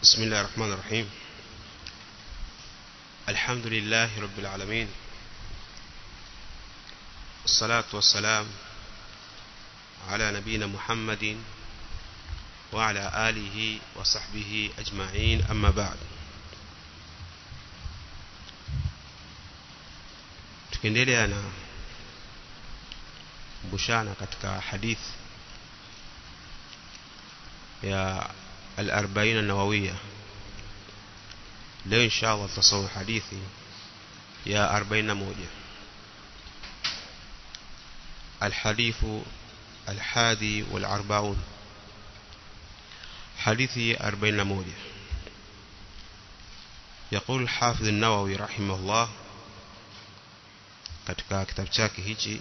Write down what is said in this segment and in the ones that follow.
بسم الله الرحمن الرحيم. الحمد لله رب العالمين، والصلاة والسلام على نبينا محمد وعلى آله وصحبه أجمعين، أما بعد. tukiendelea na bushana katika hadith ya al-40 an-nawawiyya. leo inshallah tutasoma hadithi ya 41. الحديث الحادي والأربعون، حديث 41. يقول الحافظ النووي رحمه الله katika kitabu chake hichi: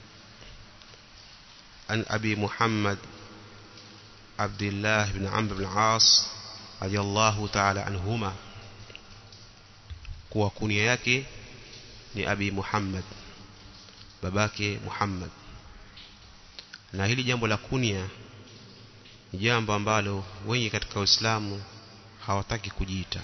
an abi Muhammad Abdullah ibn Amr ibn al-As radiyallahu ta'ala anhuma, kwa kunia yake ni Abi Muhammad, babake Muhammad. Na hili jambo la kunia ni jambo ambalo wengi katika Uislamu hawataki kujiita,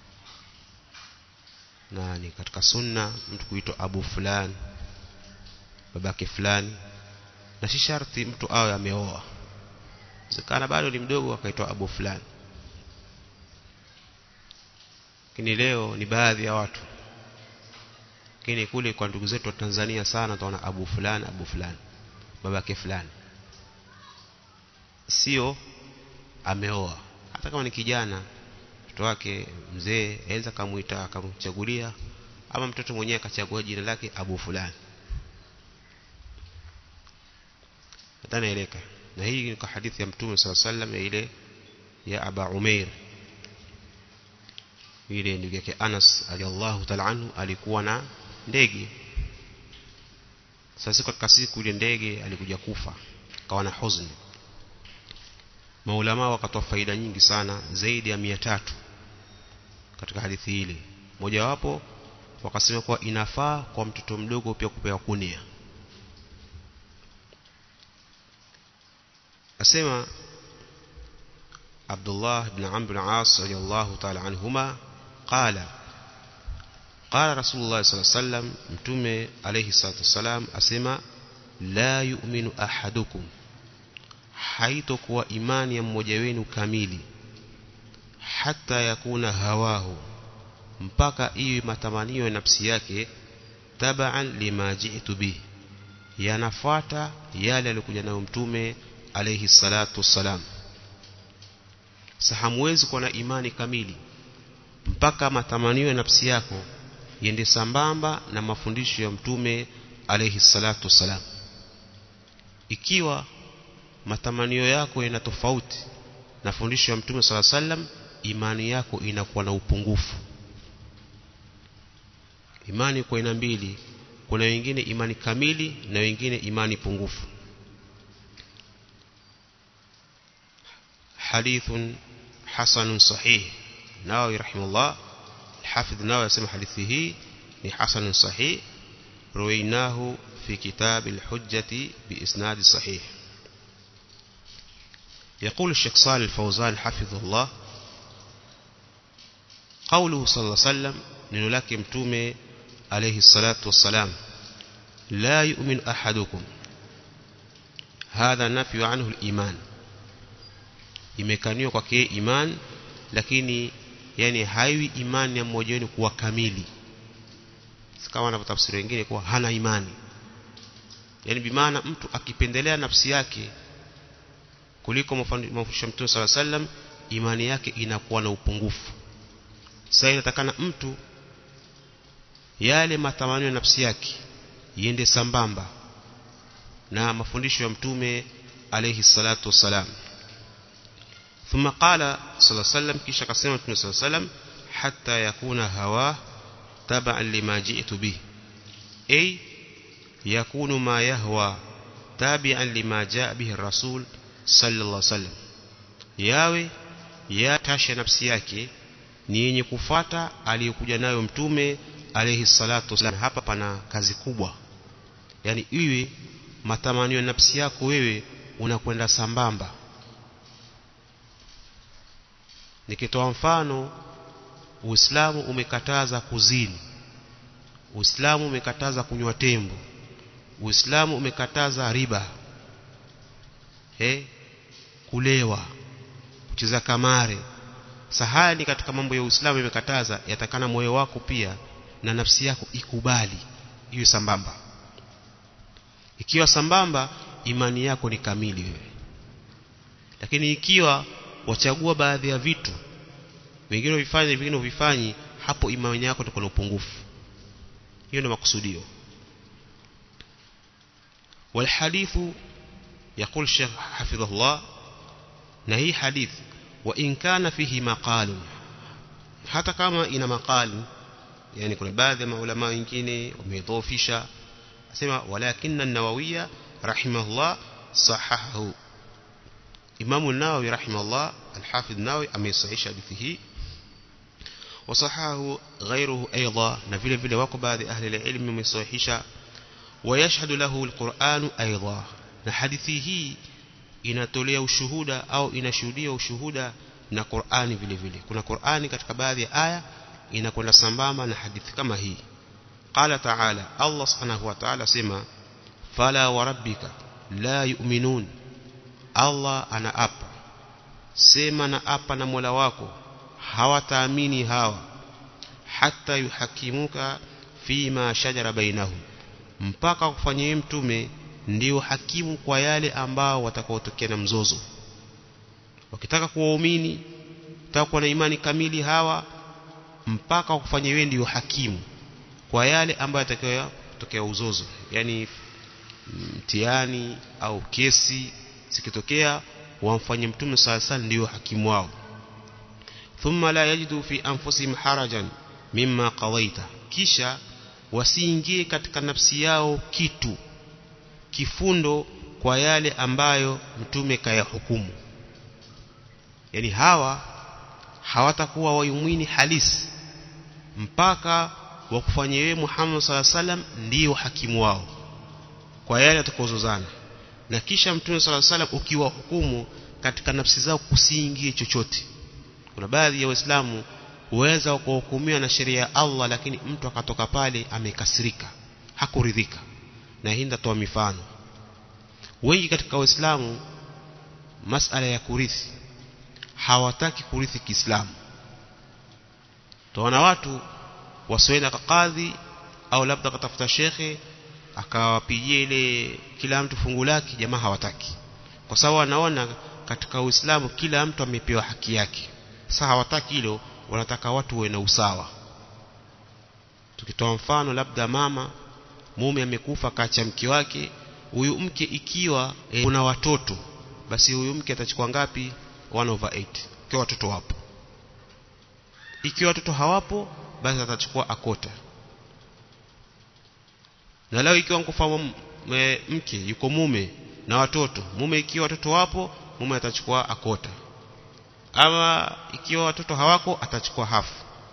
na ni katika sunna mtu kuitwa Abu fulani, babake fulani, na si sharti mtu awe ameoa. Zakana bado ni mdogo akaitwa Abu fulani. Lakini leo ni baadhi ya watu, lakini kule kwa ndugu zetu wa Tanzania sana tunaona Abu fulani, Abu fulani, babake fulani, sio ameoa. Hata kama ni kijana, mtoto wake mzee aweza kumuita akamchagulia, ama mtoto mwenyewe akachagua jina lake Abu fulani. Tanaeleka. Na hii ni kwa hadithi ya Mtume sallallahu alaihi wasallam ile ya Aba Umair, ile ndugu yake Anas radhiallahu ta'ala anhu alikuwa na ndege. Sasa katika siku ile ndege alikuja kufa, akawa na huzuni. Maulama wakatoa faida nyingi sana, zaidi ya 300 katika hadithi ile. Moja wapo wakasema kuwa inafaa kwa mtoto mdogo pia kupewa kunia. Asema Abdullah ibn Amr ibn al-As radiyallahu ta'ala anhuma qala Rasulullah sallallahu alaihi wasallam, mtume alayhi salatu wasalam asema: la yu'minu ahadukum, haitokuwa imani ya mmoja wenu kamili, hata yakuna hawahu, mpaka iwe matamanio ya nafsi yake, tabaan lima ji'tu bihi, yanafuata yale alikuja nayo mtume alayhi salatu wasalam. Hamwezi kuwa na imani kamili mpaka matamanio ya nafsi yako yende sambamba na mafundisho ya mtume alayhi salatu wasalam. Ikiwa matamanio yako yana tofauti na fundisho ya mtume sallallahu alayhi wasallam, imani yako inakuwa na upungufu. Imani kwa aina mbili, kuna wengine imani kamili na wengine imani pungufu. حديث حسن صحيح. ناوي رحمه الله الحافظ ناوي يسمى حديثه حسن صحيح، رويناه في كتاب الحجة بإسناد صحيح. يقول الشيخ صالح الفوزان حفظه الله: قوله صلى الله عليه وسلم، ننلاك متومي عليه الصلاة والسلام: لا يؤمن أحدكم، هذا نفي عنه الإيمان. imekaniwa kwake iman, lakini yani haiwi imani ya mmoja wenu kuwa kamili, kama wanavyotafsiri wengine kuwa hana imani. Yani bimaana mtu akipendelea nafsi yake kuliko mafundisho ya Mtume sallallahu alaihi wasallam, imani yake inakuwa na upungufu. Sasa inatakana mtu yale matamanio ya nafsi yake iende sambamba na mafundisho ya Mtume alayhi salatu wasalam. ثم قال صلى الله عليه وسلم، kisha akasema Mtume صلى الله عليه وسلم: hatta yakuna hawa tab'an lima ji'tu bih, ay yakunu ma yahwa tabi'an lima ja'a bihi ar-rasul sallallahu alaihi wasallam, yawe yatasha nafsi yake ni yenye kufuata aliyokuja nayo mtume alayhi salatu wasallam. Hapa pana kazi kubwa, yani iwe matamanio ya nafsi yako wewe unakwenda sambamba nikitoa mfano, Uislamu umekataza kuzini, Uislamu umekataza kunywa tembo, Uislamu umekataza riba, kulewa, kucheza kamare. Sahani katika mambo ya Uislamu imekataza, yatakana moyo wako pia na nafsi yako ikubali hiyo sambamba. Ikiwa sambamba, imani yako ni kamili wewe. Lakini ikiwa wachagua baadhi ya vitu, wengine vifanye vingine vifanyi, hapo imani yako itakuwa na upungufu. Hiyo ndio makusudio. والحديث يقول الشيخ حفظه الله، نهي حديث وإن كان فيه مقال، hata kama ina maqali, yani kuna baadhi ya maulama wengine wamedhoofisha, asema walakinna an-Nawawi rahimahullah sahahahu. Imam an-Nawawi rahimahullah, al-Hafidh an-Nawawi amesahihisha hadithi hii, wasahahu ghayruhu aidan, na vile vile wako baadhi ahli al-ilm wamesahihisha. ويشهد له القرآن أيضا، na hadithi hii inatolea ushuhuda au inashuhudia ushuhuda na Qur'ani vile vile. Kuna Qur'ani katika baadhi ya aya inakwenda sambamba na hadithi kama hii. Qala ta'ala, Allah subhanahu wa ta'ala sema, fala wa rabbika la yu'minun. Allah anaapa, sema na apa na Mola wako, hawataamini hawa, hatta yuhakimuka fima shajara bainahum, mpaka kufanyia mtume ndio hakimu kwa yale ambao watakaotokea na mzozo. Wakitaka kuwaamini, wataka kuwa na imani kamili hawa, mpaka kufanyia wewe ndio hakimu kwa yale ambayo yatakayotokea uzozo, yani mtihani au kesi zikitokea, wamfanye mtume sasa ndio hakimu wao. Thumma la yajidu fi anfusihim harajan mimma qadaita, kisha wasiingie katika nafsi yao kitu kifundo kwa yale ambayo mtume kayahukumu. Yani hawa hawatakuwa waumini halisi mpaka wakufanyie wewe Muhammad sallallahu alaihi wasallam ndio hakimu wao kwa yale atakozozana, na kisha mtume sallallahu alaihi wasallam ukiwa hukumu katika nafsi zao kusiingie chochote. Kuna baadhi ya Waislamu huweza kuhukumiwa na sheria ya Allah, lakini mtu akatoka pale amekasirika, hakuridhika. Na hii ndatoa mifano. Wengi katika Waislamu masala ya kurithi hawataki kurithi Kiislamu. Tunaona watu wasoenda kwa kadhi au labda katafuta shekhe akawapigie ile kila mtu fungu lake, jamaa hawataki. Kwa sababu wanaona katika Uislamu kila mtu amepewa haki yake. Sasa hawataki hilo, wanataka watu wawe na usawa. Tukitoa mfano, labda mume amekufa kaacha mke wake, huyu mke ikiwa kuna watoto, basi huyu mke atachukua ngapi? 1/8 kwa watoto wapo. Ikiwa watoto hawapo, basi atachukua akota. Na leo ikiwa mkufa mke yuko mume na watoto, mume ikiwa watoto wapo, mume atachukua akota. Ama ikiwa watoto hawako, atachukua hafu.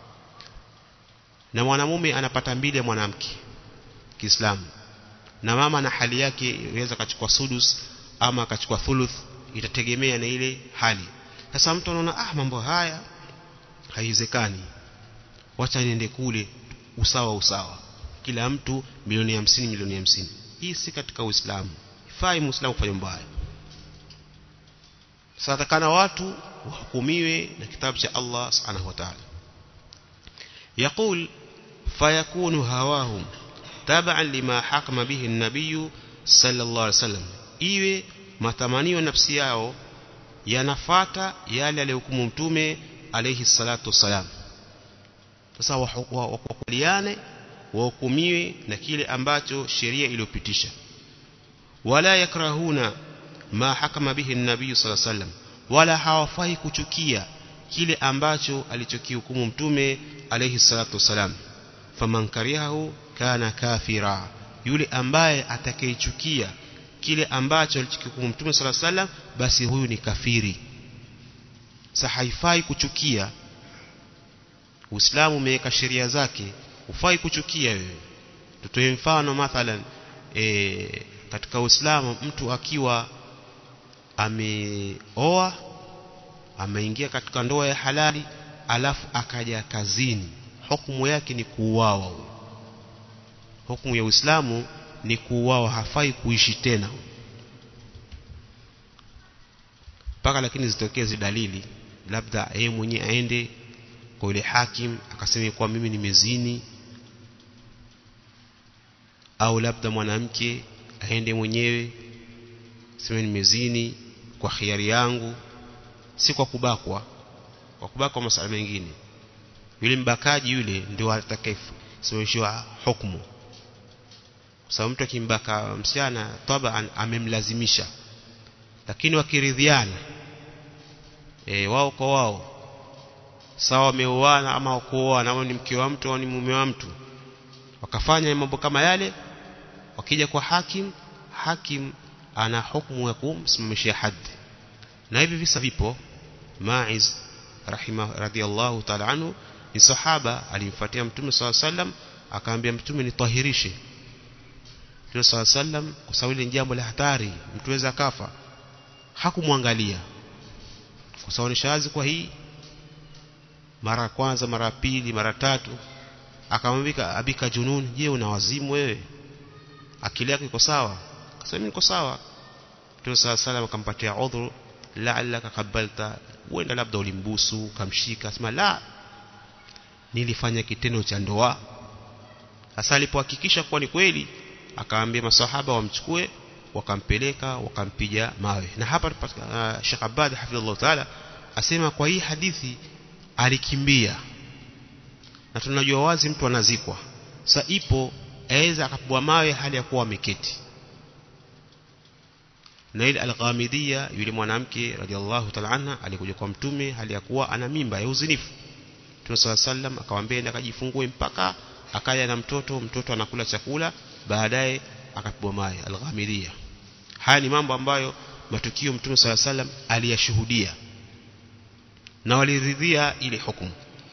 Na mwanamume anapata 2 ya mwanamke Kiislamu, na mama na hali yake inaweza kachukua sudus ama akachukua thuluth, itategemea na ile hali. Sasa mtu anaona mambo haya haiwezekani, wacha niende kule, usawa, kila mtu milioni 50. Hii si katika Uislamu. Ifai Muislamu kufanya mbaya. Sasa kana watu wahukumiwe na kitabu cha Allah subhanahu wa ta'ala. Yaqul fayakunu hawahum tab'an lima hakama bihi an-nabiy sallallahu alaihi wasallam, iwe matamanio nafsi yao yanafata yale aliyohukumu mtume alayhi salatu wasalam. Sasa wakubaliane, wahukumiwe na kile ambacho sheria iliyopitisha. Wala yakrahuna ma hakama bihi an-nabiy sallallahu alaihi wasallam, wala hawafai kuchukia kile ambacho alichokihukumu mtume alayhi salatu wasalam. Faman karihahu kana kafira, yule ambaye atakayechukia kile ambacho alichokihukumu mtume sallallahu alaihi wasallam, basi huyu ni kafiri. Sasa haifai kuchukia. Uislamu umeweka sheria zake, hufai kuchukia wewe. Tutoe mfano mathalan, katika Uislamu mtu akiwa ameoa ameingia katika ndoa ya halali alafu akaja kazini, hukumu yake ni kuuawa. Hukumu ya Uislamu ni kuuawa, hafai kuishi tena mpaka lakini zitokeze dalili, labda yeye mwenyewe aende kwa yule hakim akasema kwa mimi nimezini, au labda mwanamke aende mwenyewe sema nimezini kwa khiari yangu, si kwa kubakwa. Kwa kubakwa masuala mengine, yule mbakaji yule ndio atakayesimamishwa hukumu, kwa sababu mtu akimbaka msichana taban amemlazimisha. Lakini wakiridhiana wao kwa wao, sawa wameoana ama wakuoana, ama ni mke wa mtu au ni mume wa mtu, wakafanya mambo kama yale, wakija kwa hakim ana hukumu ya kumsimamishia haddi. Na hivi visa vipo. Ma'iz radhiyallahu ta'ala anhu ni sahaba, alimfuatia Mtume sallallahu alaihi wasallam, akaambia Mtume nitahirishe. Mtume sallallahu alaihi wasallam kwa sababu ile jambo la hatari, mtu weza kafa, hakumwangalia kwa sababu ni shazi. Kwa hii mara kwanza, mara pili, mara tatu, akamwambia abika junun, je una wazimu wewe, akili yako iko sawa? Akasema mimi niko sawa. Mtume sallallahu alaihi wasallam akampatia udhuru, la'allaka qabalta, uenda labda ulimbusu kamshika. Sema la, nilifanya kitendo cha ndoa. Sasa alipohakikisha kuwa ni kweli, akaambia masahaba wamchukue, wakampeleka wakampiga mawe. Na hapa Sheikh Abad hafidhullah taala asema kwa hii hadithi alikimbia, na tunajua wazi mtu anazikwa. Sasa ipo aweza akapigwa mawe hali ya kuwa ameketi. Na ile al-Ghamidiyya, yule mwanamke radhiallahu ta'ala anha, alikuja kwa Mtume hali ya kuwa ana mimba ya uzinifu. Mtume sallallahu alayhi wasallam akamwambia enda kajifungue, mpaka akaja na mtoto anakula chakula, baadaye akapigwa mawe. Al-Ghamidiyya. Haya ni mambo ambayo matukio Mtume sallallahu alayhi wasallam aliyashuhudia na waliridhia ile hukumu.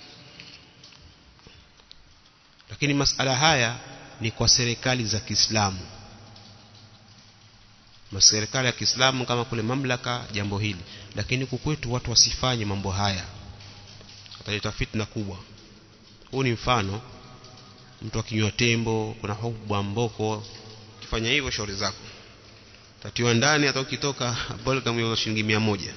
Lakini masala haya ni kwa serikali za Kiislamu. Serikali ya Kiislamu kama kule mamlaka jambo hili, lakini kukwetu watu wasifanye mambo haya, ataleta fitna kubwa. Huu ni mfano, mtu akinywa tembo, kuna hukumu mboko, ukifanya hivyo shauri zako, tatiwa ndani, hata ukitoka bolga mwa shilingi 100.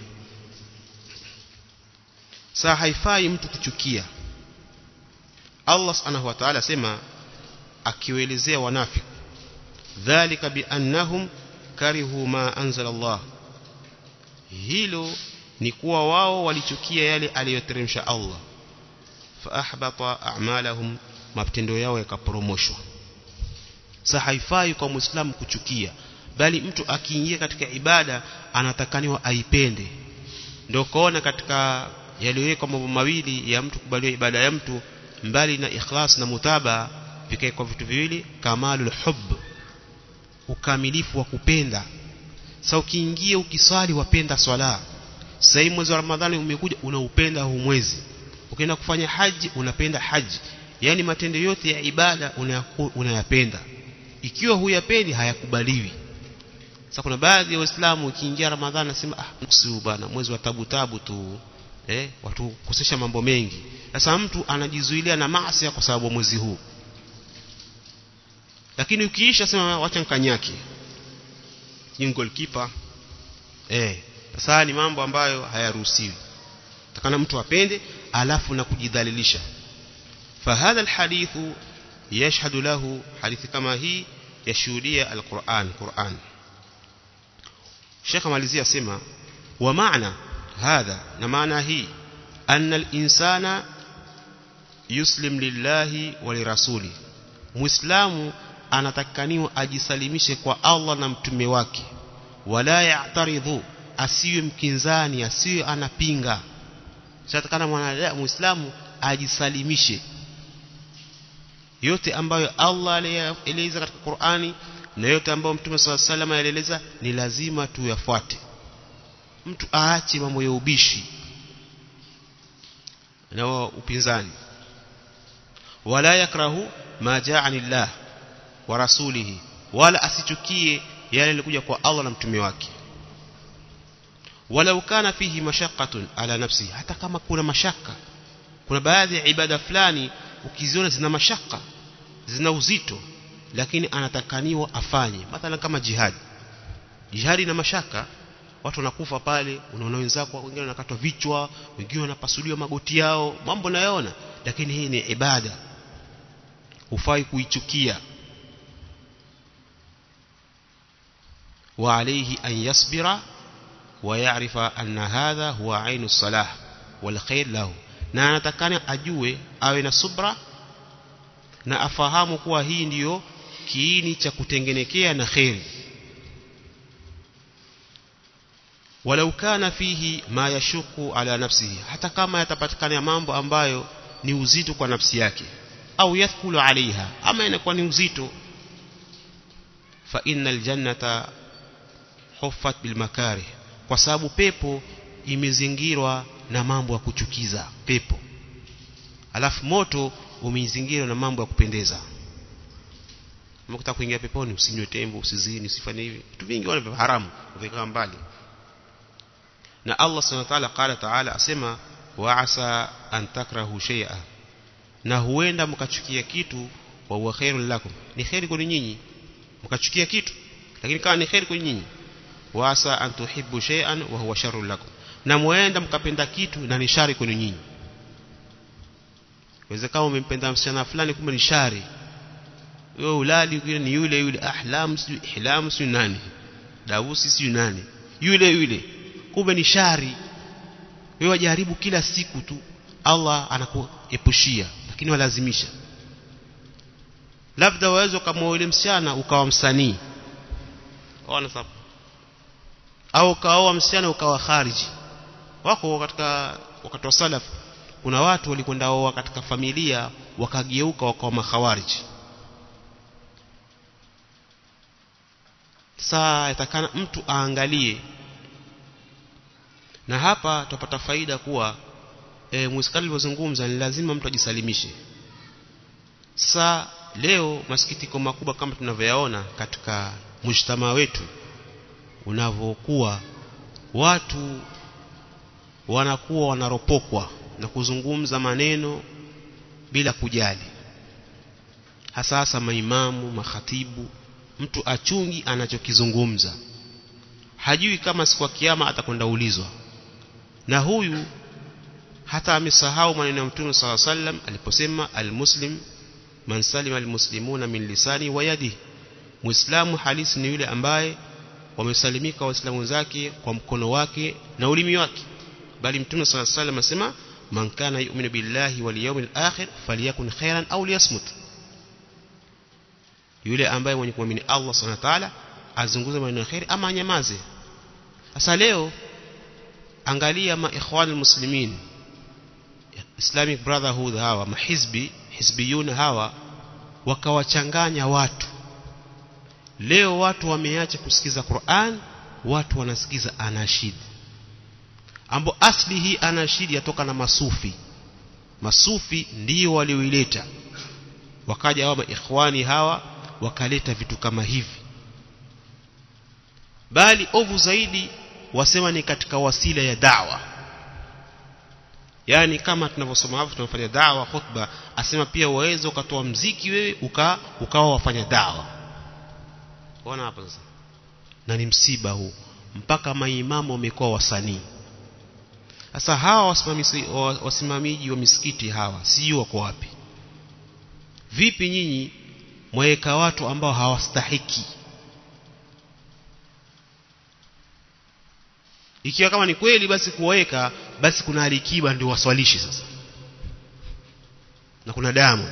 Sasa haifai mtu kuchukia. Allah subhanahu wa ta'ala sema akiwaelezea wanafiki, dhalika bi annahum karihu ma anzala Allah, hilo ni kuwa wao walichukia yale aliyoteremsha Allah, fa ahbata a'malahum, matendo yao yakaporomoshwa. Sasa haifai kwa Muislamu kuchukia, bali mtu akiingia katika ibada anatakaniwa aipende. Ndio kaona katika yaliyowekwa mambo mawili ya mtu kubaliwa ibada ya mtu, mbali na ikhlas na mutaba, vikae kwa vitu viwili, kamalul hubb, ukamilifu wa kupenda. Sasa ukiingia ukiswali wapenda swala, sasa mwezi wa Ramadhani umekuja unaupenda huu mwezi, ukienda kufanya haji unapenda haji, yani matendo yote ya ibada unayapenda. Ikiwa huyapendi hayakubaliwi. Sasa kuna baadhi ya Waislamu ukiingia Ramadhani nasema nusu bana, mwezi wa tabu tu, watu kukosesha mambo mengi. Sasa mtu anajizuilia na maasi kwa sababu mwezi huu, lakini ukiisha sema wacha nkanyaki ni goalkeeper. Sasa ni mambo ambayo hayaruhusiwi. Takana mtu apende alafu na kujidhalilisha. Fahadha alhadithu yashhadu lahu, hadithi kama hii yashuhudia Qur'an. Sheikh malizia sema wa maana hadha, na maana hii, anna al-insana yuslim lillahi wa lirasuli, muislamu anatakaniwa ajisalimishe kwa Allah na mtume wake, wala ya'taridhu, asiwe mkinzani, asiwe anapinga. Shatakana mwanadamu muislamu ajisalimishe yote ambayo Allah alieleza katika Qur'ani na yote ambayo Mtume sallallahu alaihi wasallam alieleza ni lazima tuyafuate. Mtu aache mambo ya ubishi na upinzani. Wala yakrahu ma ja'anillah wa rasulihi, wala asichukie yale yalikuja kwa Allah na mtume wake. walau kana fihi mashaqqatun ala nafsi, hata kama kuna mashaka, kuna baadhi ya ibada fulani ukiziona zina mashaka, zina uzito, lakini anatakaniwa afanye. Mathalan kama jihadi na mashaka, watu wanakufa pale, unaona wenzako wengine wanakatwa vichwa, wengine wanapasuliwa magoti yao, mambo nayaona, lakini hii ni ibada, hufai kuichukia. Wa alayhi an yasbira wa ya'rifa anna hadha huwa ainu salah wal khair lahu, na anatakana ajue, awe na subra na afahamu kuwa hii ndiyo kiini cha kutengenekea na khair. Walau kana fihi ma yashuku ala nafsihi, hata kama yatapatikana mambo ambayo ni uzito kwa nafsi yake, au yathqulu alaiha, ama inakuwa ni uzito, fa innal jannata huffat bil makarih, kwa sababu pepo imezingirwa na mambo ya kuchukiza pepo, alafu moto umezingirwa na mambo ya kupendeza. Mkitaka kuingia peponi, usinywe tembo, usizini, usifanye hivi, vitu vingi wale vya haramu uweka mbali. Na Allah subhanahu wa ta'ala ta'ala asema wa asa an takrahu shay'a, na huenda mkachukia kitu wa huwa khairul lakum, ni khairi kwa nyinyi mkachukia kitu, lakini kama ni khairi kwa nyinyi. Wa asa an tuhibbu shay'an wa huwa sharrul lakum, na huenda mkapenda kitu na ni shari kwa nyinyi. Waweza kama umempenda msichana fulani kumbe ni shari, wewe ulali ni yule ahlam si ihlam si nani, Dawusi si nani, yule kumbe ni shari. Wewe wajaribu kila siku tu, Allah anakuepushia, lakini walazimisha. Labda waweza kama yule msichana ukawa msanii, ona sababu, au kaoa msichana ukawa khariji. Wako katika wakati wa salaf kuna watu walikwenda oa katika familia wakageuka wakawa makhawariji. Saa yatakana mtu aangalie, na hapa tupata faida kuwa muiskali alivyozungumza ni lazima mtu ajisalimishe. Saa leo masikitiko makubwa kama tunavyoyaona katika mujtamaa wetu unavyokuwa, watu wanakuwa wanaropokwa na kuzungumza maneno bila kujali, hasa maimamu, makhatibu. Mtu achungi anachokizungumza, hajui kama siku ya kiyama atakwenda ulizwa. Na huyu hata amesahau maneno ya Mtume صلى الله عليه وسلم aliposema almuslim man salima almuslimuna min lisani wa yadihi, muislamu halisi ni yule ambaye wamesalimika waislamu wenzake kwa mkono wake na ulimi wake. Bali Mtume صلى الله عليه وسلم asema man kana yu'minu billahi wal yawmil akhir falyakun khairan aw liyasmut, yule ambaye mwenye kuamini Allah subhanahu wa ta'ala azungumze maneno ya khair ama anyamaze. Sasa leo angalia ikhwan muslimin, Islamic Brotherhood, hawa hizbiyun hawa wakawachanganya watu. Leo watu wameacha kusikiza Qur'an, watu wanasikiza anashid, ambapo asli hii anashid yatoka na masufi ndio walioileta. Wakaja hawa ikhwani hawa wakaleta vitu kama hivi, bali ovu zaidi wasema ni katika wasila ya da'wa. Yani kama tunavyosoma hapo tunafanya da'wa khutba, asema pia waweza ukatoa mziki wewe ukawa wafanya da'wa. Ona hapo sasa, na ni msiba huu, mpaka maimamu wamekuwa wasanii. Sasa hawa wasimamiji wa misikiti hawa sio wako wapi? Vipi nyinyi mweka watu ambao hawastahiki? Ikiwa kama ni kweli basi kuweka, basi kuna alikiba ndio waswalishi sasa, na kuna damu,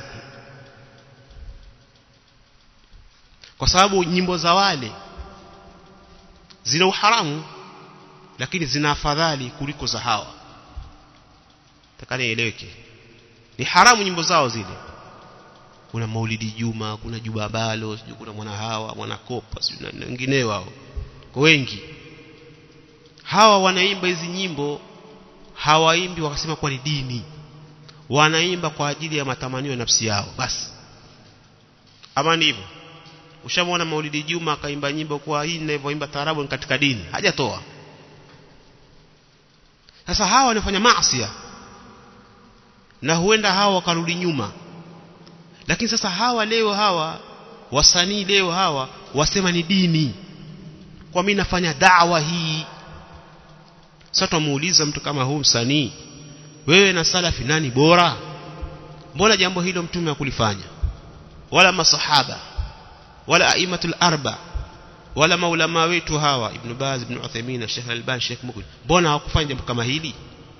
kwa sababu nyimbo za wale zina uharamu lakini zina afadhali kuliko za hawa. Takani eleweke, ni haramu nyimbo zao zile. Kuna Maulidi Juma, kuna Juba Balo, kuna mwana hawa, mwana kopa, na wengineo wao. Kwa wengi hawa wanaimba hizi nyimbo, hawaimbi wakasema kwa ni dini, wanaimba kwa ajili ya matamanio ya nafsi yao basi. Ama ndivyo? Ushamwona Maulidi Juma akaimba nyimbo kwa hii ninavyoimba taarabu katika dini? Hajatoa. Sasa hawa wanafanya maasi na huenda hawa wakarudi nyuma. Lakini sasa hawa leo, hawa wasanii leo hawa wasema ni dini, kwa mimi nafanya da'wa hii. Sasa tumuuliza mtu kama huyu msanii, wewe na salafi nani bora? Mbona jambo hilo mtume hakulifanya, wala masahaba, wala aimatul arba, wala maulama wetu hawa Ibn Baz, Ibn Uthaymeen, Sheikh Al-Albani, Sheikh Mukbil, mbona hawakufanya jambo kama hili?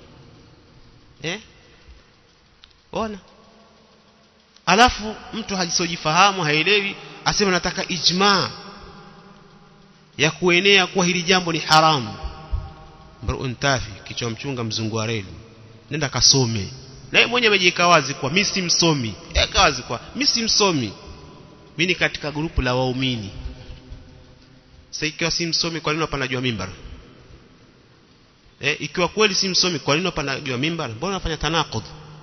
Ona, alafu mtu hajisojifahamu, haelewi, asema nataka ijma ya kuenea kwa hili jambo ni haramu. Mru'un tafi, kichwa mchunga mzungu wa reli, nenda kasome. Na yeye mwenyewe amejiweka wazi kwa mimi si msomi. Eka wazi kwa mimi si msomi, mimi ni katika grupu la waumini. Sasa ikiwa si msomi, kwa nini unapanda juu ya mimbar? Ikiwa kweli si msomi, kwa nini unapanda juu ya mimbar? Mbona unafanya tanaqud?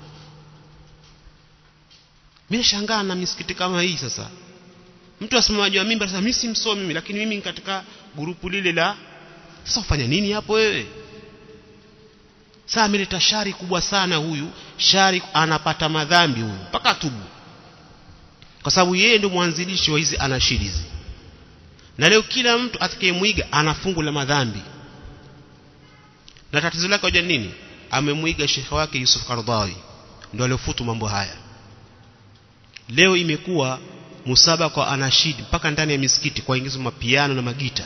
Mimi nashangaa na misikiti kama hii. Sasa mtu asimama juu ya mimbar, sasa mimi si msomi, lakini mimi katika grupu lile la. Sasa ufanya nini hapo wewe? Sasa ameleta shari kubwa sana huyu. Shari, anapata madhambi huyu mpaka atubu, kwa sababu yeye ndio mwanzilishi wa hizi anashidi hizi. Na leo kila mtu atakayemwiga ana fungu la madhambi. Na tatizo lake hoja nini? Amemwiga shekhi wake Yusuf Qaradawi, ndio aliofutu mambo haya. Leo imekuwa musaba kwa anashidi mpaka ndani ya misikiti, kwa ingizo mapiano na magita.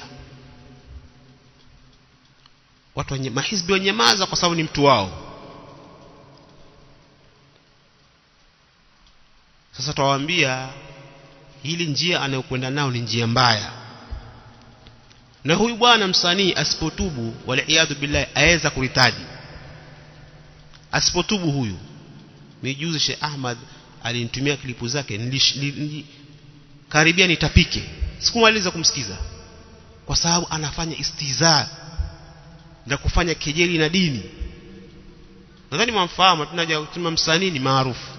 Watu wa mahizbi wanyamaza kwa sababu ni mtu wao. Sasa tuwaambia hili njia anayokwenda nao ni njia mbaya. Na huyu bwana msanii asipotubu, wala iyadhu billahi, aweza kuritaji. Asipotubu huyu, mijuzi Sheikh Ahmad alinitumia klipu zake, karibia nitapike, sikumaliza kumsikiza, kwa sababu anafanya istizaa na kufanya kejeli na dini. Nadhani mwamfahamu, tunaja kusema msanii ni maarufu,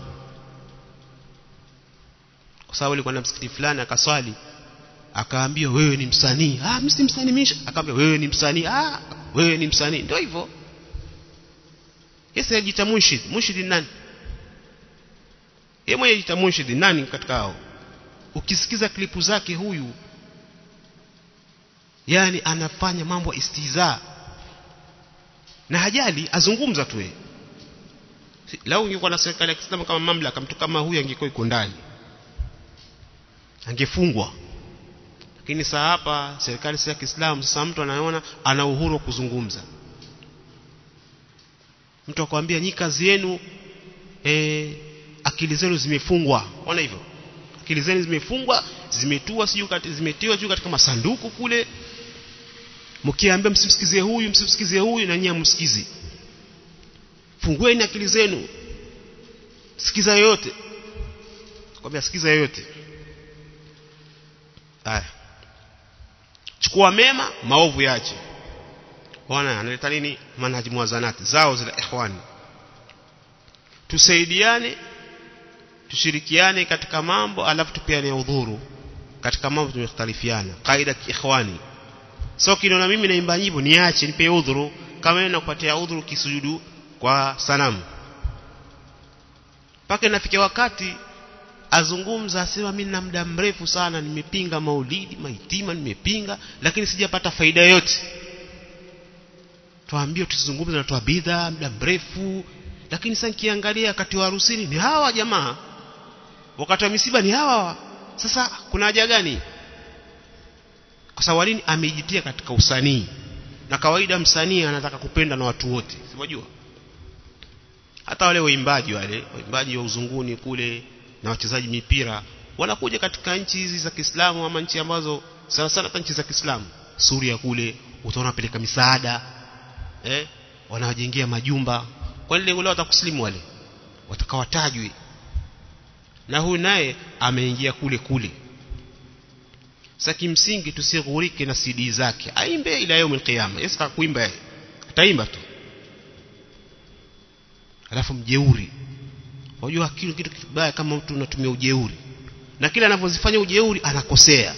kwa sababu alikuwa na msikiti fulani akaswali, akaambia wewe ni msanii. Mimi si msanii mimi. Akaambia wewe ni msanii. Wewe ni msanii. Ndio hivyo. Yeye anajiita munshid. Munshid ni nani? Yeye mwenyewe anajiita munshid. Nani katika hao? Ukisikiza klipu zake huyu, yani anafanya mambo istiza na hajali, azungumza tu yeye. Lau ungekuwa na serikali ya Kiislamu kama mamlaka, mtu kama huyu angekuwa yuko ndani, angefungwa. Lakini sasa hapa serikali si ya Kiislamu, sasa mtu anaona ana uhuru wa kuzungumza. Mtu akwambia nyinyi kazi yenu akili zenu zimefungwa. Ona hivyo, akili zenu zimefungwa, zimetiwa juu katika masanduku kule. Mkiambia msimsikizie huyu, na nyinyi msikizi. Fungueni akili zenu, sikiza yote. Kwambia sikiza yote. Chukua mema, maovu yaache. Bwana analeta nini? Manhaji muwazanati zao zile ikhwani. Tusaidiane, tushirikiane katika mambo, alafu tupiane udhuru katika mambo tumekhtalifiana. Kaida ikhwani. So kinaona mimi naimba nyimbo, niache nipe udhuru, kama mimi nakupatia udhuru kisujudu kwa sanamu. Paka nafikia wakati azungumza, asema mimi na muda mrefu sana nimepinga maulidi, maitima nimepinga, lakini sijapata faida yote. Tuambie tusizungumze na toa bidhaa muda mrefu, lakini sasa nikiangalia wakati wa harusini ni hawa jamaa, wakati wa misiba ni hawa. Sasa kuna haja gani? Kwa sababu nini? Amejitia katika usanii, na kawaida msanii anataka kupenda na watu wote, unajua. Hata wale waimbaji wa uzunguni kule na wachezaji mipira wanakuja katika nchi hizi za Kiislamu, ama nchi ambazo sana sana nchi za Kiislamu, Suria kule, utaona peleka misaada, wanawajengea majumba. Kwa nini? Lengo lao watakuslimu wale, watakawatajwe. Na huyu naye ameingia kule. Sasa kimsingi tusighurike na CD zake, aimbe ila yaumil qiyama. Yesa kuimba yeye, ataimba tu. Alafu mjeuri. Unajua kitu kibaya kama mtu unatumia ujeuri, na kila anavyozifanya ujeuri anakosea.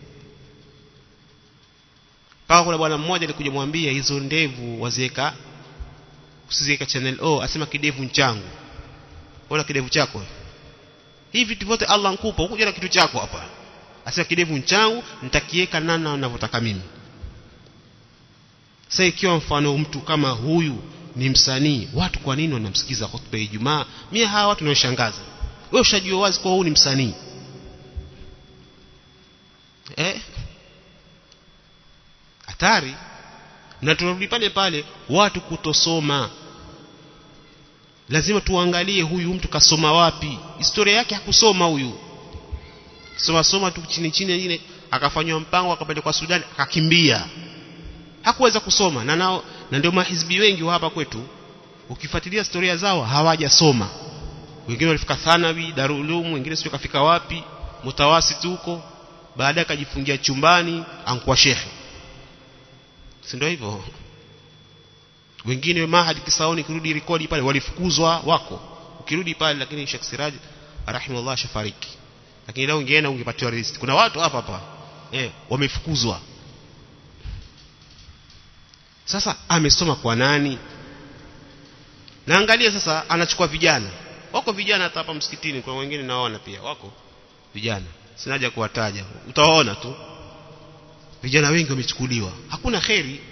Paka kuna bwana mmoja alikuja mwambia hizo ndevu waziweka usiziweka channel O asema kidevu nchangu. Wala kidevu chako. Hivi vitu vyote Allah nkupa, ukuja na kitu chako hapa. Asema kidevu nchangu nitakiweka nana ninavyotaka mimi. Sasa ikiwa mfano mtu kama huyu ni msanii, watu kwa nini wanamsikiza hotuba ya Ijumaa? Mimi hawa watu wanashangaza. Wewe ushajua wazi kwa huyu ni msanii. Hatari. Na tunarudi pale pale watu kutosoma. Lazima tuangalie huyu mtu kasoma wapi. Historia yake hakusoma huyu. Soma tu chini chini akafanywa mpango akapelekwa Sudan akakimbia. Hakuweza kusoma na ndio mahizbi wengi wa hapa kwetu ukifuatilia historia zao hawajasoma. Wengine walifika Thanawi, Darul Uloom, wengine sio kafika wapi, mutawasit huko, baadaye akajifungia chumbani ankuwa shekhe. Si ndio hivyo? Wengine mahadi Kisaoni kirudi rekodi pale walifukuzwa wako. Ukirudi pale lakini Sheikh Siraj rahimahullah shafariki. Lakini leo ungeenda ungepatiwa list. Kuna watu hapa wamefukuzwa. Sasa amesoma kwa nani? Naangalia sasa anachukua vijana. Wako vijana hata hapa msikitini, kwa wengine naona pia wako vijana. Sina haja kuwataja. Utaona tu. Vijana wengi wamechukuliwa. Hakuna khairi.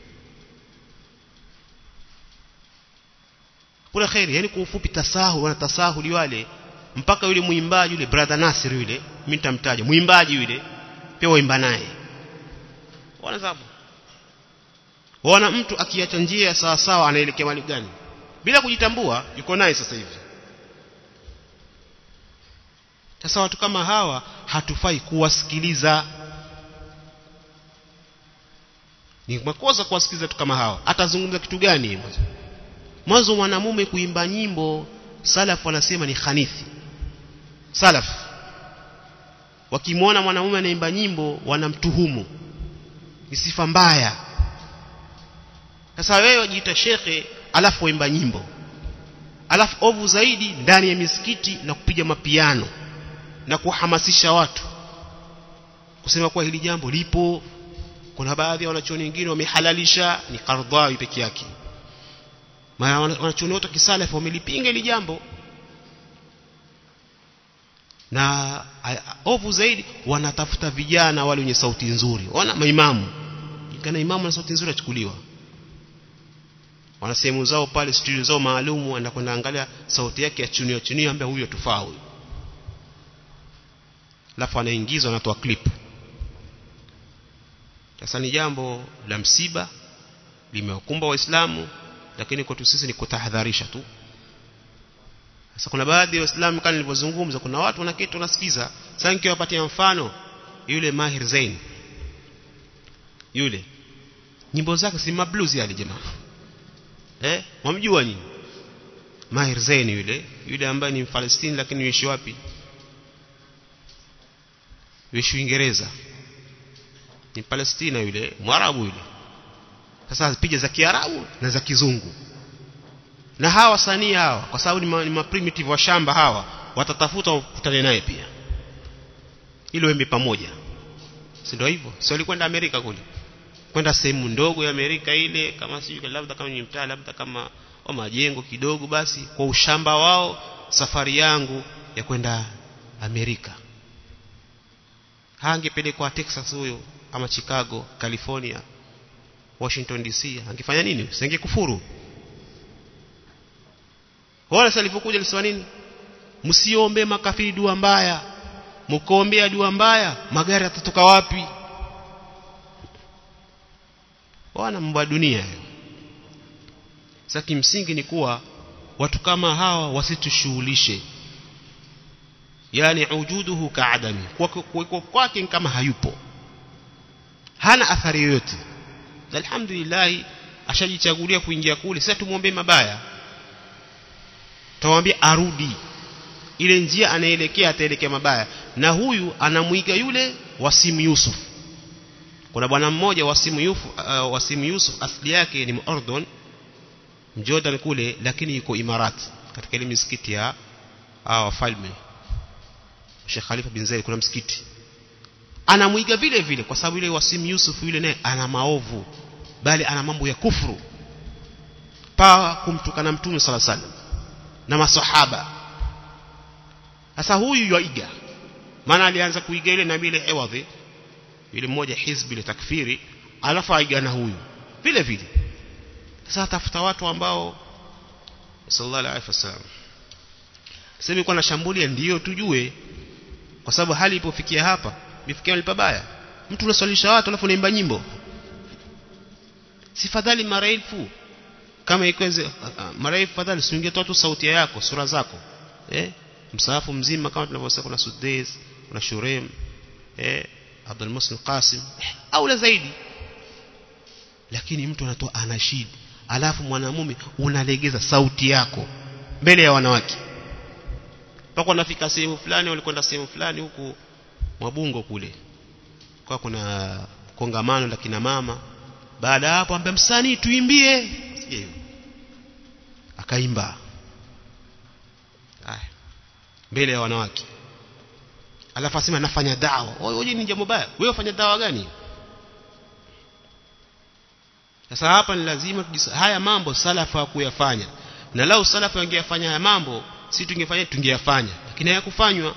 Kuna khairi, yani kwa ufupi tasahuli wale mpaka yule muimbaji yule brother Nasir yule, mimi nitamtaja. Muimbaji yule pia waimba naye. Wanazabu. Wana mtu akiacha njia sawa sawa anaelekea mahali gani? Bila kujitambua yuko naye sasa hivi. Sasa watu kama hawa hatufai kuwasikiliza. Ni makosa kuwasikiliza watu kama hawa. Atazungumza kitu gani mwanzo? Mwanamume kuimba nyimbo, salaf wanasema ni khanithi. Salaf wakimwona mwanamume anaimba nyimbo wanamtuhumu, ni sifa mbaya. Sasa wewe wajiita shekhe alafu waimba nyimbo, alafu ovu zaidi ndani ya misikiti na kupiga mapiano na kuhamasisha watu kusema kwa hili jambo lipo. Kuna baadhi ya wanachuoni wengine wamehalalisha, ni Qardhawi peke yake. Maana wanachuoni wote kisalafu wamelipinga hili jambo. Na ovu zaidi wanatafuta vijana wale wenye sauti nzuri. Wana maimamu, kana imamu na sauti nzuri achukuliwa. Wana sehemu zao pale, studio zao maalumu, anakwenda angalia sauti yake ya chuni ambaye huyo tufaa huyo. Alafu anaingizwa, anatoa clip. Sasa ni jambo la msiba limewakumba Waislamu, lakini kwetu sisi ni kutahadharisha tu. Sasa kuna baadhi ya Waislamu kama nilivyozungumza, kuna watu wanaketi wanasikiza. Sasa nikiwapatia mfano yule Mahir Zain, yule nyimbo zake si mablues yale jamaa. Mwamjua nyinyi Mahir Zain yule ambaye ni Mfalestini lakini yuishi wapi? Yuishi Uingereza. Ni Palestina yule, Mwarabu yule. Sasa piga za Kiarabu na za Kizungu. Na hawa wasanii hawa, kwa sababu ni primitive wa shamba hawa, watatafuta kukutana naye pia. Ile wembe pamoja. Si ndio hivyo? Sio alikwenda Amerika kule. Kwenda sehemu ndogo ya Amerika ile, kama sijui labda kama ni mtaa, labda kama majengo kidogo, basi kwa ushamba wao safari yangu ya kwenda Amerika. Hangepelekwa Texas huyo ama Chicago, California, Washington DC, angefanya nini? Singekufuru. Wala salipokuja alisema nini? Msiombe makafiri dua mbaya. Mkoombea dua mbaya, magari yatatoka wapi? Wana mambo ya dunia hayo. Sasa kimsingi ni kuwa watu kama hawa wasitushughulishe. Yani ujuduhu kaadami, kwa kwake kama hayupo, hana athari yoyote. Alhamdulillah ashajichagulia kuingia kule. Sasa tumuombe mabaya, tuwaambie arudi ile njia anaelekea, ataelekea mabaya. Na huyu anamuiga yule Wasim Yusuf. Kuna bwana mmoja Wasim Yusuf asili yake ni Muordon, Jordan kule, lakini yuko Imarat katika ile misikiti ya wafalme Sheikh Khalifa bin Zayed. Kuna msikiti anamuiga vile vile, kwa sababu ile Wasim Yusuf yule naye ana maovu, bali ana mambo ya kufuru. mpaka kumtukana mtume sallallahu alaihi wasallam na maswahaba. Sasa huyu yaiga, maana alianza kuiga ile nabii ile Ewadhi yule mmoja hizbi ile takfiri, alafu aiga na huyu vile vile. Sasa tafuta watu ambao sallallahu alaihi wasallam sema kwa na shambulia ndio tujue, kwa sababu hali ipofikia hapa imefikia ni pabaya. Mtu unaswalisha watu alafu unaimba nyimbo, si fadhali marefu kama ikweze marefu, fadhali usiingie tu sauti yako, sura zako, msahafu mzima kama tunavyosema, kuna Sudais, kuna Shurem, Abdul Muslim Qasim au la zaidi. Lakini mtu anatoa anashid, alafu mwanamume unalegeza sauti yako mbele ya wanawake. Pako nafika sehemu fulani, walikwenda sehemu fulani huku Mwabungo kule, kwa kuna kongamano la kina mama. Baada hapo ambaye msanii tuimbie, sije akaimba mbele ya wanawake, alafu asema nafanya dawa. Wewe ni jambo baya, wewe ufanya dawa gani? Sasa hapa ni lazima haya mambo salafa kuyafanya, na lau salafa wangeyafanya haya mambo si tungeyafanya, lakini hayakufanywa.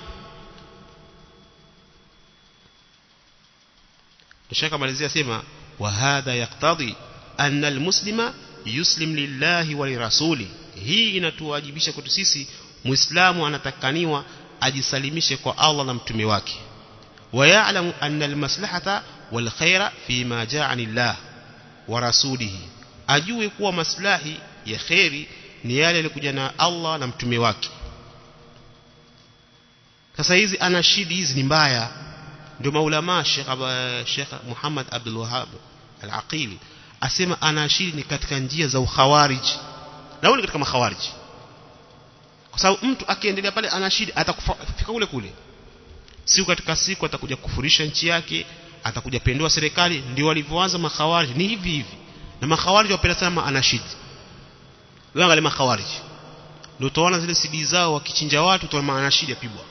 Shaka malizia sema wa hadha yaqtadi anna almuslima yuslim lillahi wa lirasuli. Hii inatuwajibisha kwetu sisi muislamu anatakaniwa ajisalimishe kwa Allah na mtume wake, wa ya'lamu anna almaslahata wal khaira fima ja'ani Allah wa rasulihi, ajue kuwa maslahi ya khairi ni yale yalikuja na Allah na mtume wake. Sasa hizi anashidi hizi ni mbaya. Ndio maulama Sheikh Muhammad Abdul Wahhab Al-Aqili asema anashidi ni katika njia za ukhawarij, na wale katika makhawarij, kwa sababu mtu akiendelea pale anashidi atakufika kule kule, siku katika siku atakuja kufurisha nchi yake, atakuja pendua serikali. Ndio walivyoanza makhawarij, ni hivi hivi. Na makhawarij wapenda sana anashidi. Wewe angalia makhawarij, ndio utaona zile CD zao wakichinja watu, utaona anashidi yapigwa,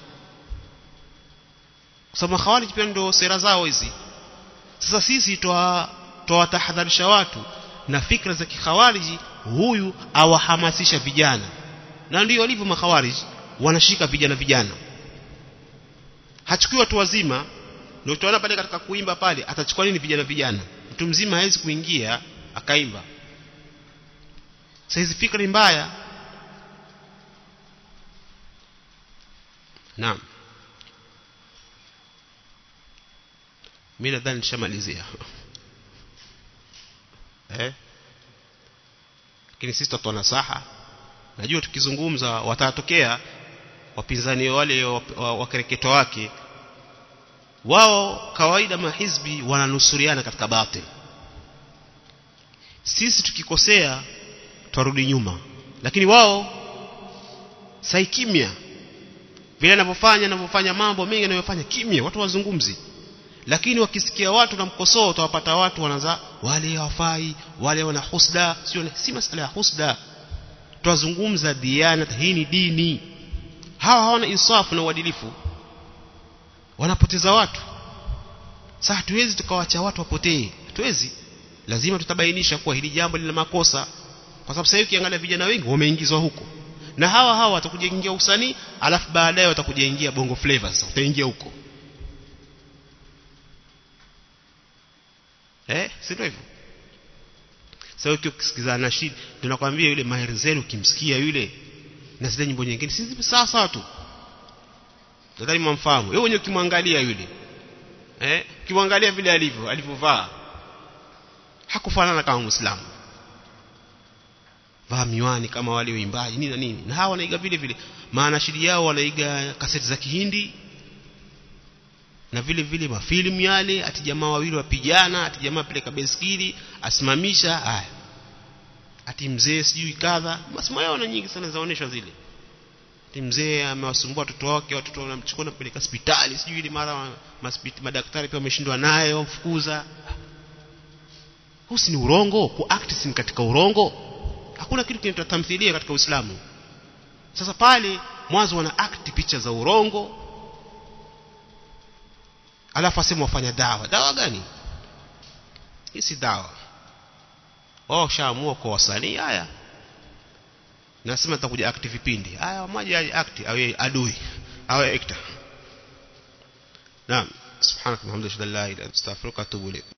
kwa sababu makhawarij pia ndio sera zao hizi. Sasa sisi tuwatahadharisha watu na fikra za kikhawariji, huyu awahamasisha vijana, na ndio walivyo makhawarij, wanashika vijana. Hachukui watu wazima. Ndio utaona pale katika kuimba pale atachukua nini vijana. Mtu mzima hawezi kuingia akaimba. Sasa hizi fikra mbaya. Naam, mimi nadhani nishamalizia. Lakini sisi tutatoa nasaha. Najua tukizungumza watatokea wapinzani wale wakereketo wake. Wao kawaida mahizbi wananusuriana katika batil. Sisi tukikosea turudi nyuma, lakini wao sai kimya. Vile anavyofanya mambo mengi anayofanya kimya, watu wazungumzi. Lakini wakisikia watu na mkosoa, utawapata watu wanaanza wale hawafai, wale wana husda. Si masala ya husda, tuwazungumza diana. Hii ni dini. Hawa hawana insafu na uadilifu, wanapoteza watu. Sasa hatuwezi tukawaacha watu wapotee, hatuwezi. Lazima tutabainisha kuwa hili jambo lina makosa, kwa sababu sasa ukiangalia vijana wengi wameingizwa huko, na hawa watakuja ingia usanii, alafu baadaye watakuja ingia bongo flavors, utaingia huko. Si ndio hivyo? Sasa ukisikiza nashid, tunakwambia yule Maher Zain, ukimsikia yule na zile nyimbo nyingine si sawa tu. Nadhani mumfahamu. Wewe wenyewe ukimwangalia yule, ukimwangalia vile alivyovaa, hakufanana kama Muislamu. Vaa miwani kama wale waimbaji nini na nini. Na hawa wanaiga vile vile. Maana shidi yao wanaiga kaseti za Kihindi. Na vile vile mafilimu yale, ati jamaa wawili wapigana, ati jamaa peleka baiskeli, asimamisha, ati mzee sijui kadha. Masimo yao na nyingi sana zaoneshwa zile. Ati mzee amewasumbua watoto wake, watoto wanamchukua na kupeleka hospitali, sijui ile mara madaktari pia wameshindwa naye, wamfukuza. Husi ni urongo, kuact ni katika urongo. Hakuna kitu kinaitwa tamthilia katika Uislamu. Sasa pale mwanzo wana act picha za urongo, alafu asema wafanya dawa. Dawa gani? Hii si dawa. Shaamua kwa wasanii haya, nasema nitakuja act vipindi haya mmoja aje act awe adui awe actor naam subhanaka wa bihamdika la ilaha illa anta astaghfiruka wa atubu ilayk